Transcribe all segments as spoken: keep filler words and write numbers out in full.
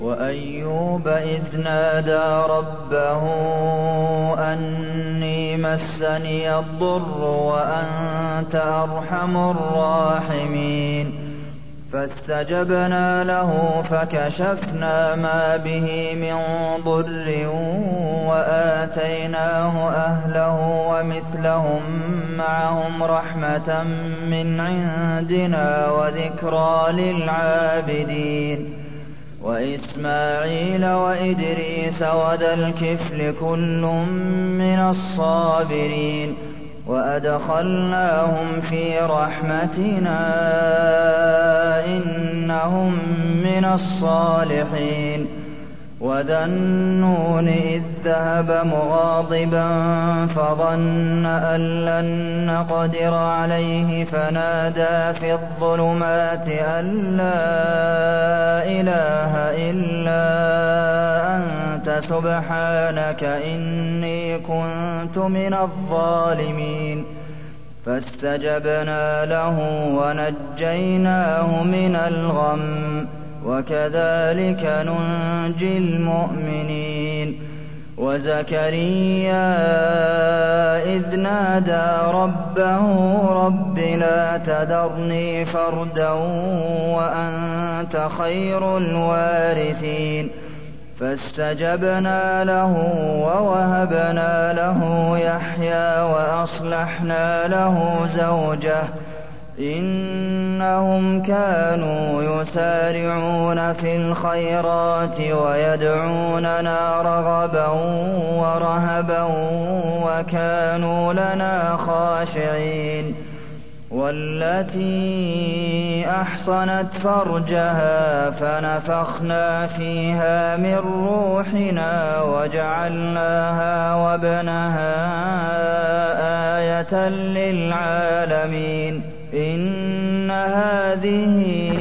وَأَيُّوبَ إِذْ نَادَىٰ رَبَّهُ أَنِّي مَسَّنِيَ الضُّرُّ وَأَنتَ أَرْحَمُ الرَّاحِمِينَ فَاسْتَجَبْنَا لَهُ فَكَشَفْنَا مَا بِهِ مِن ضُرٍّ وَآتَيْنَاهُ أَهْلَهُ وَمِثْلَهُم مَّعَهُمْ رَحْمَةً مِّنْ عِندِنَا وَذِكْرَىٰ لِلْعَابِدِينَ وَإِسْمَاعِيلَ وَإِدْرِيسَ وَذَا الْكِفْلِ كُلٌّ مِّنَ الصَّابِرِينَ وَأَدْخَلْنَاهُمْ فِي رَحْمَتِنَا ۖ إِنَّهُم مِّنَ الصَّالِحِينَ وَذَا النُّونِ إِذ ذَّهَبَ مُغَاضِبًا فَظَنَّ أَن لَّن نَّقْدِرَ عَلَيْهِ فَنَادَىٰ فِي الظُّلُمَاتِ أَن لَّا إِلَٰهَ إِلَّا أَنتَ سُبْحَانَكَ إِنِّي كُنتُ مِنَ الظَّالِمِينَ فَاسْتَجَبْنَا لَهُ وَنَجَّيْنَاهُ مِنَ الْغَمِّ ۚ وَكَذَٰلِكَ نُنجِي الْمُؤْمِنِينَ وَزَكَرِيَّا إِذْ نَادَىٰ رَبَّهُ رَبِّ لَا تَذَرْنِي فَرْدًا وَأَنتَ خَيْرُ الْوَارِثِينَ فَاسْتَجَبْنَا لَهُ وَوَهَبْنَا لَهُ يَحْيَىٰ وَأَصْلَحْنَا لَهُ زَوْجَهُ ۚ إِنَّهُمْ كَانُوا يُسَارِعُونَ فِي الْخَيْرَاتِ وَيَدْعُونَنَا رَغَبًا وَرَهَبًا وَكَانُوا لَنَا خَاشِعِينَ وَالَّتِي أَحْصَنَتْ فَرْجَهَا فَنَفَخْنَا فِيهَا مِن رُّوحِنَا وَجَعَلْنَاهَا وَابْنَهَا آيَةً لِّلْعَالَمِينَ إِنَّ هَٰذِهِ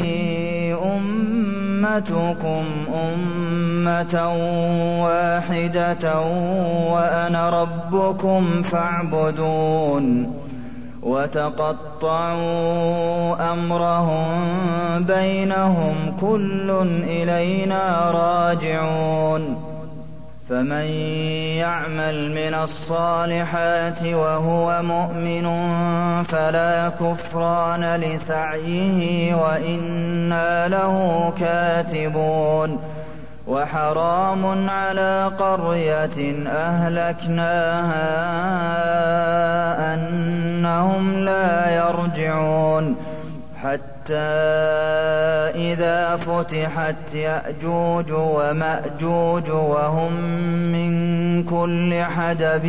أُمَّتُكُمْ أُمَّةً وَاحِدَةً وَأَنَا رَبُّكُمْ فَاعْبُدُونِ وَتَقَطَّعُوا أَمْرَهُم بَيْنَهُمْ ۖ كُلٌّ إِلَيْنَا رَاجِعُونَ فَمَن يَعْمَلْ مِنَ الصَّالِحَاتِ وَهُوَ مُؤْمِنٌ فَلَا كُفْرَانَ لِسَعْيِهِ وَإِنَّا لَهُ كَاتِبُونَ وَحَرَامٌ عَلَىٰ قَرْيَةٍ أَهْلَكْنَاهَا أَنَّهُمْ لَا يَرْجِعُونَ حَتَّىٰ إِذَا فُتِحَتْ يَأْجُوجُ وَمَأْجُوجُ وَهُم مِّن كُلِّ حَدَبٍ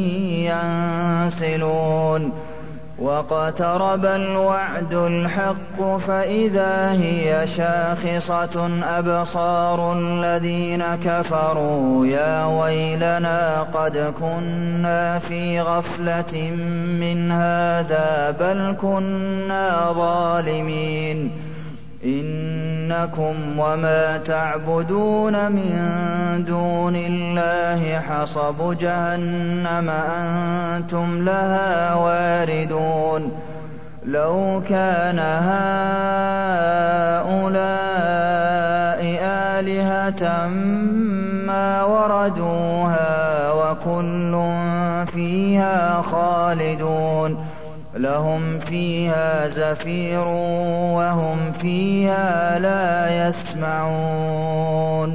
يَنسِلُونَ وَاقْتَرَبَ الْوَعْدُ الْحَقُّ فَإِذَا هِيَ شَاخِصَةٌ أَبْصَارُ الَّذِينَ كَفَرُوا يَا وَيْلَنَا قَدْ كُنَّا فِي غَفْلَةٍ مِّنْ هَٰذَا بَلْ كُنَّا ظَالِمِينَ إِنَّكُمْ وَمَا تَعْبُدُونَ مِن دُونِ اللَّهِ حَصَبُ جَهَنَّمَ أَنتُمْ لَهَا وَارِدُونَ لَوْ كَانَ هَٰؤُلَاءِ آلِهَةً مَّا وَرَدُوهَا وَكُلٌّ فِيهَا خَالِدُونَ لَهُمْ فِيهَا زَفِيرٌ وَهُمْ فِيهَا لَا يَسْمَعُونَ